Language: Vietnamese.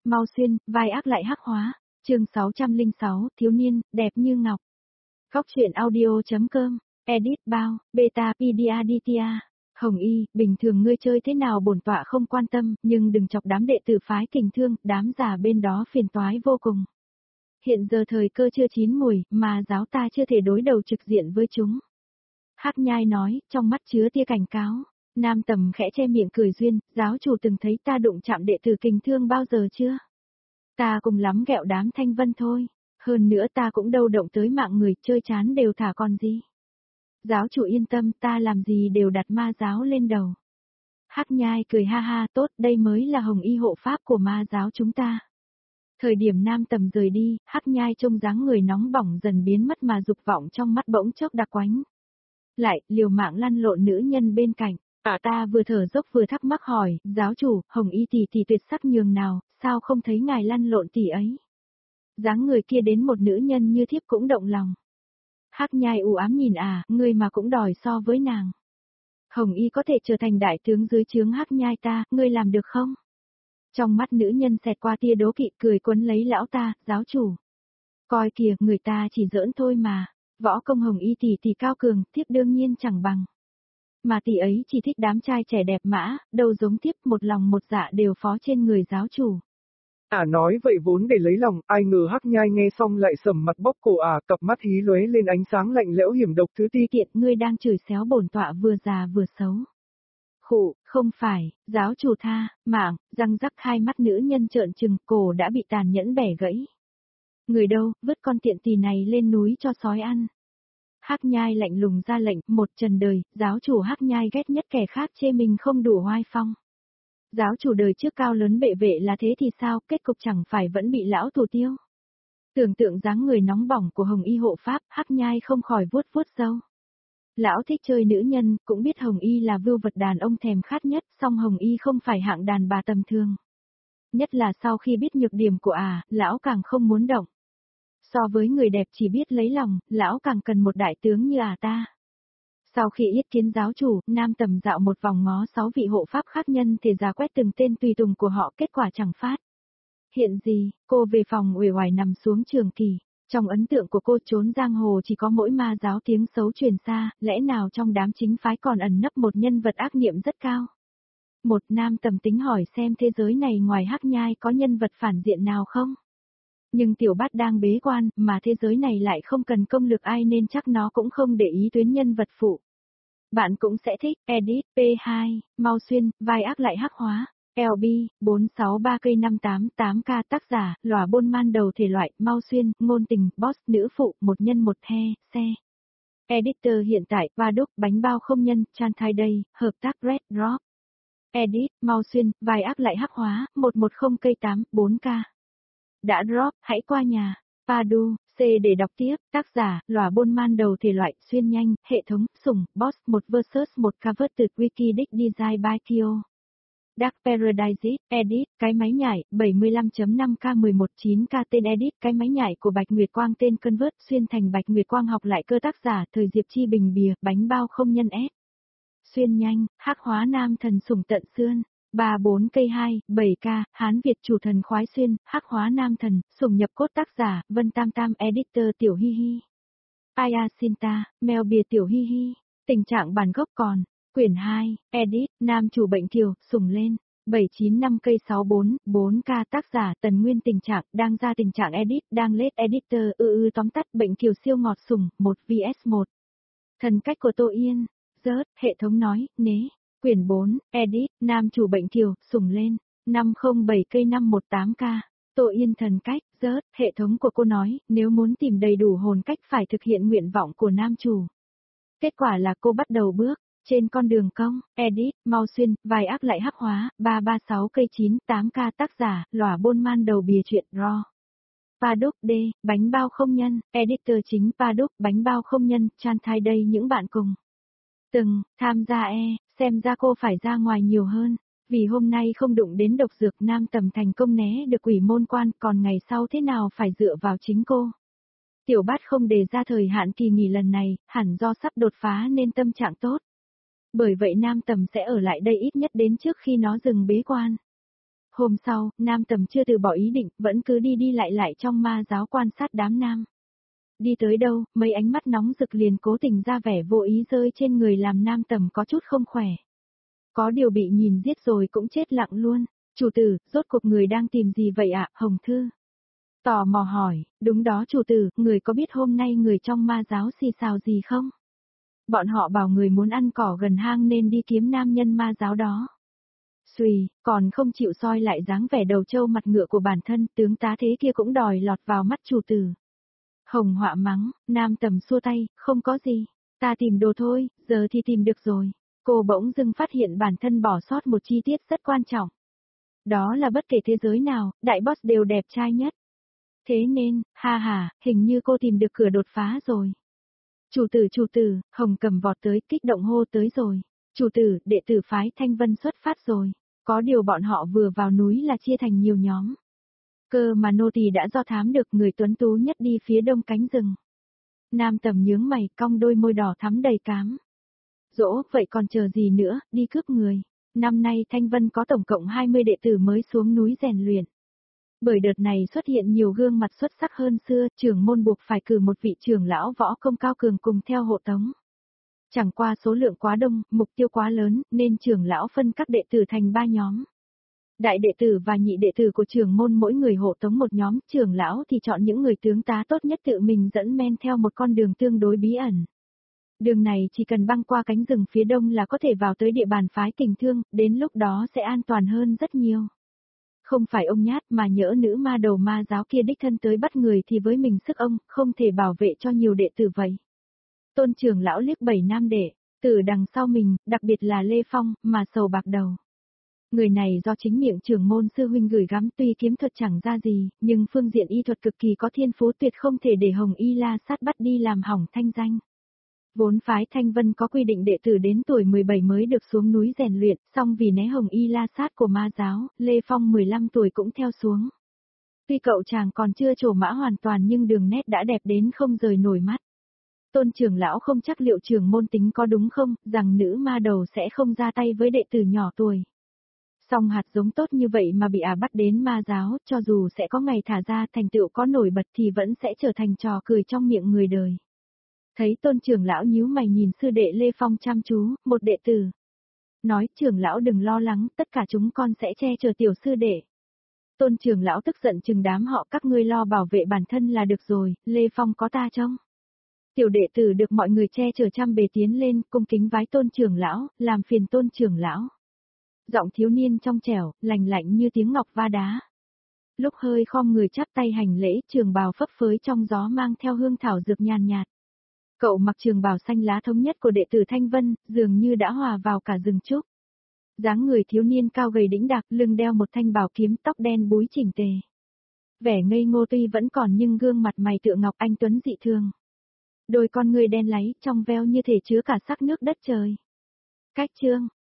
mau xuyên, vai ác lại hắc hóa. Chương 606, thiếu niên, đẹp như ngọc. Góc truyện audio.com, edit bao, beta pediadia. Hồng Y, bình thường ngươi chơi thế nào bổn tọa không quan tâm, nhưng đừng chọc đám đệ tử phái Kình Thương, đám giả bên đó phiền toái vô cùng. Hiện giờ thời cơ chưa chín mùi, mà giáo ta chưa thể đối đầu trực diện với chúng. Hắc Nhai nói, trong mắt chứa tia cảnh cáo. Nam Tầm khẽ che miệng cười duyên, giáo chủ từng thấy ta đụng chạm đệ tử Kình Thương bao giờ chưa? Ta cùng lắm ghẹo đám Thanh Vân thôi. Hơn nữa ta cũng đâu động tới mạng người, chơi chán đều thả còn gì. Giáo chủ yên tâm, ta làm gì đều đặt ma giáo lên đầu. Hắc Nhai cười ha ha, tốt, đây mới là Hồng Y hộ pháp của ma giáo chúng ta. Thời điểm Nam Tầm rời đi, Hắc Nhai trông dáng người nóng bỏng dần biến mất mà dục vọng trong mắt bỗng chốc đặc quánh. Lại, liều mạng lăn lộn nữ nhân bên cạnh. Ta vừa thở dốc vừa thắc mắc hỏi, giáo chủ, Hồng Y tỷ tuyệt sắc nhường nào, sao không thấy ngài lăn lộn tỷ ấy? Dáng người kia đến một nữ nhân như thiếp cũng động lòng. Hắc Nhai u ám nhìn ngươi mà cũng đòi so với nàng. Hồng Y có thể trở thành đại tướng dưới trướng Hắc Nhai ta, ngươi làm được không? Trong mắt nữ nhân xẹt qua tia đố kỵ cười quấn lấy lão ta, giáo chủ. Coi kìa, người ta chỉ giỡn thôi mà, võ công Hồng Y tỷ cao cường, thiếp đương nhiên chẳng bằng. Mà tỷ ấy chỉ thích đám trai trẻ đẹp mã, đâu giống thiếp một lòng một dạ đều phó trên người giáo chủ. Nói vậy vốn để lấy lòng, ai ngờ Hắc Nhai nghe xong lại sầm mặt bóp cổ cặp mắt hí lóe lên ánh sáng lạnh lẽo hiểm độc thứ ti. Kiện, ngươi đang chửi xéo bổn tọa vừa già vừa xấu. Khụ, không phải, giáo chủ tha, mạng, răng rắc hai mắt nữ nhân trợn trừng, cổ đã bị tàn nhẫn bẻ gãy. Người đâu, vứt con tiện tỳ này lên núi cho sói ăn. Hắc Nhai lạnh lùng ra lệnh, một trần đời, giáo chủ Hắc Nhai ghét nhất kẻ khác chê mình không đủ oai phong. Giáo chủ đời trước cao lớn bệ vệ là thế thì sao, kết cục chẳng phải vẫn bị lão thủ tiêu. Tưởng tượng dáng người nóng bỏng của Hồng Y hộ pháp, Hắc Nhai không khỏi vuốt vuốt râu. Lão thích chơi nữ nhân, cũng biết Hồng Y là vưu vật đàn ông thèm khát nhất, song Hồng Y không phải hạng đàn bà tầm thường. Nhất là sau khi biết nhược điểm của lão càng không muốn động. So với người đẹp chỉ biết lấy lòng, lão càng cần một đại tướng như ta. Sau khi yết kiến giáo chủ, Nam Tầm dạo một vòng ngó 6 vị hộ pháp khác nhân thể ra quét từng tên tùy tùng của họ, kết quả chẳng phát. Hiện gì, cô về phòng uể oải nằm xuống trường kỳ. Trong ấn tượng của cô trốn giang hồ chỉ có mỗi ma giáo tiếng xấu truyền xa, lẽ nào trong đám chính phái còn ẩn nấp một nhân vật ác niệm rất cao. Một Nam Tầm tính hỏi xem thế giới này ngoài Hắc Nhai có nhân vật phản diện nào không? Nhưng Tiểu Bát đang bế quan, mà thế giới này lại không cần công lực ai nên chắc nó cũng không để ý tuyến nhân vật phụ. Bạn cũng sẽ thích, edit, P2, mau xuyên, vai ác lại hắc hóa, LB, 463 cây 588K tác giả, lòa bôn man đầu thể loại, mau xuyên, ngôn tình, boss, nữ phụ, một nhân một the, xe. Editor hiện tại, Vaduk, bánh bao không nhân, Chan Thai Day, hợp tác Red Drop. Edit, mau xuyên, vai ác lại hắc hóa, 110 cây 8, 4K. Đã drop, hãy qua nhà. Padu, C để đọc tiếp, tác giả, lòa bôn man đầu thể loại, xuyên nhanh, hệ thống, sủng, boss, 1 vs 1 cover từ Wikidic Design by Kyo. Dark Paradise, edit, cái máy nhảy, 75.5K119K tên edit, cái máy nhảy của Bạch Nguyệt Quang tên Convert, xuyên thành Bạch Nguyệt Quang học lại cơ tác giả, thời Diệp Chi Bình bìa, bánh bao không nhân ép. Xuyên nhanh, hắc hóa nam thần sủng tận xương. 34 cây 2, 7K, Hán Việt chủ thần khoái xuyên, hắc hóa nam thần, sủng nhập cốt tác giả, Vân Tam Tam editor tiểu hi hi. Aya Sinta, mèo bìa tiểu hi hi, tình trạng bản gốc còn, quyển 2, edit, nam chủ bệnh kiều, sủng lên, 795 cây 64, 4K tác giả Tần Nguyên tình trạng, đang ra tình trạng edit, đang lết editor, tóm tắt bệnh kiều siêu ngọt sủng, 1 vs 1. Thần cách của Tô Yên, rớt, hệ thống nói, nế. Quyển 4, edit, nam chủ bệnh kiều, sủng lên, 507 cây 518K, Tô Yên thần cách, rớt, hệ thống của cô nói, nếu muốn tìm đầy đủ hồn cách phải thực hiện nguyện vọng của nam chủ. Kết quả là cô bắt đầu bước, trên con đường công, edit, mau xuyên, vai ác lại hắc hóa, 336 cây 9, 8K tác giả, lòa bôn man đầu bìa chuyện, raw. Paduk D, bánh bao không nhân, editor chính Paduk, bánh bao không nhân, Chan Thai Day những bạn cùng. Từng, tham gia xem ra cô phải ra ngoài nhiều hơn, vì hôm nay không đụng đến độc dược Nam Tầm thành công né được quỷ môn quan, còn ngày sau thế nào phải dựa vào chính cô. Tiểu Bát không đề ra thời hạn kỳ nghỉ lần này, hẳn do sắp đột phá nên tâm trạng tốt. Bởi vậy Nam Tầm sẽ ở lại đây ít nhất đến trước khi nó dừng bế quan. Hôm sau, Nam Tầm chưa từ bỏ ý định, vẫn cứ đi đi lại lại trong ma giáo quan sát đám nam. Đi tới đâu, mấy ánh mắt nóng rực liền cố tình ra vẻ vô ý rơi trên người làm Nam Tầm có chút không khỏe. Có điều bị nhìn giết rồi cũng chết lặng luôn. Chủ tử, rốt cuộc người đang tìm gì vậy ạ, Hồng Thư? Tò mò hỏi, đúng đó chủ tử, người có biết hôm nay người trong ma giáo xì xào gì không? Bọn họ bảo người muốn ăn cỏ gần hang nên đi kiếm nam nhân ma giáo đó. Xùy, còn không chịu soi lại dáng vẻ đầu trâu mặt ngựa của bản thân, tướng tá thế kia cũng đòi lọt vào mắt chủ tử. Hồng Họa mắng, Nam Tầm xua tay, không có gì, ta tìm đồ thôi, giờ thì tìm được rồi. Cô bỗng dưng phát hiện bản thân bỏ sót một chi tiết rất quan trọng. Đó là bất kể thế giới nào, đại boss đều đẹp trai nhất. Thế nên, ha ha, hình như cô tìm được cửa đột phá rồi. Chủ tử, Hồng Cầm vọt tới, kích động hô tới rồi. Chủ tử, đệ tử phái Thanh Vân xuất phát rồi. Có điều bọn họ vừa vào núi là chia thành nhiều nhóm. Cơ mà nô tỳ đã do thám được người tuấn tú nhất đi phía đông cánh rừng. Nam Tầm nhướng mày, cong đôi môi đỏ thắm đầy cám. Dỗ, vậy còn chờ gì nữa, đi cướp người. Năm nay Thanh Vân có tổng cộng 20 đệ tử mới xuống núi rèn luyện. Bởi đợt này xuất hiện nhiều gương mặt xuất sắc hơn xưa, trưởng môn buộc phải cử một vị trưởng lão võ công cao cường cùng theo hộ tống. Chẳng qua số lượng quá đông, mục tiêu quá lớn, nên trưởng lão phân các đệ tử thành 3 nhóm. Đại đệ tử và nhị đệ tử của trưởng môn mỗi người hộ tống một nhóm, trưởng lão thì chọn những người tướng tá tốt nhất tự mình dẫn men theo một con đường tương đối bí ẩn. Đường này chỉ cần băng qua cánh rừng phía đông là có thể vào tới địa bàn phái Kình Thương, đến lúc đó sẽ an toàn hơn rất nhiều. Không phải ông nhát mà nhỡ nữ ma đầu ma giáo kia đích thân tới bắt người thì với mình sức ông, không thể bảo vệ cho nhiều đệ tử vậy. Tôn trưởng lão liếc 7 nam đệ, từ đằng sau mình, đặc biệt là Lê Phong, mà sầu bạc đầu. Người này do chính miệng trưởng môn sư huynh gửi gắm, tuy kiếm thuật chẳng ra gì, nhưng phương diện y thuật cực kỳ có thiên phú, tuyệt không thể để Hồng Y La Sát bắt đi làm hỏng thanh danh. Vốn phái Thanh Vân có quy định đệ tử đến tuổi 17 mới được xuống núi rèn luyện, song vì né Hồng Y La Sát của ma giáo, Lê Phong 15 tuổi cũng theo xuống. Tuy cậu chàng còn chưa trổ mã hoàn toàn nhưng đường nét đã đẹp đến không rời nổi mắt. Tôn trưởng lão không chắc liệu trưởng môn tính có đúng không, rằng nữ ma đầu sẽ không ra tay với đệ tử nhỏ tuổi. Song hạt giống tốt như vậy mà bị bắt đến ma giáo, cho dù sẽ có ngày thả ra thành tựu có nổi bật thì vẫn sẽ trở thành trò cười trong miệng người đời. Thấy tôn trưởng lão nhíu mày nhìn sư đệ Lê Phong chăm chú, một đệ tử. Nói, trưởng lão đừng lo lắng, tất cả chúng con sẽ che chở tiểu sư đệ. Tôn trưởng lão tức giận chừng đám họ, các ngươi lo bảo vệ bản thân là được rồi, Lê Phong có ta trông. Tiểu đệ tử được mọi người che chở chăm bề tiến lên, cung kính vái tôn trưởng lão, làm phiền tôn trưởng lão. Giọng thiếu niên trong trẻo, lành lạnh như tiếng ngọc va đá. Lúc hơi khom người chắp tay hành lễ, trường bào phấp phới trong gió mang theo hương thảo dược nhàn nhạt. Cậu mặc trường bào xanh lá thống nhất của đệ tử Thanh Vân, dường như đã hòa vào cả rừng trúc. Dáng người thiếu niên cao gầy đĩnh đạc, lưng đeo một thanh bảo kiếm, tóc đen búi chỉnh tề. Vẻ ngây ngô tuy vẫn còn nhưng gương mặt mày tựa ngọc anh tuấn dị thường. Đôi con người đen láy, trong veo như thể chứa cả sắc nước đất trời. Cách chương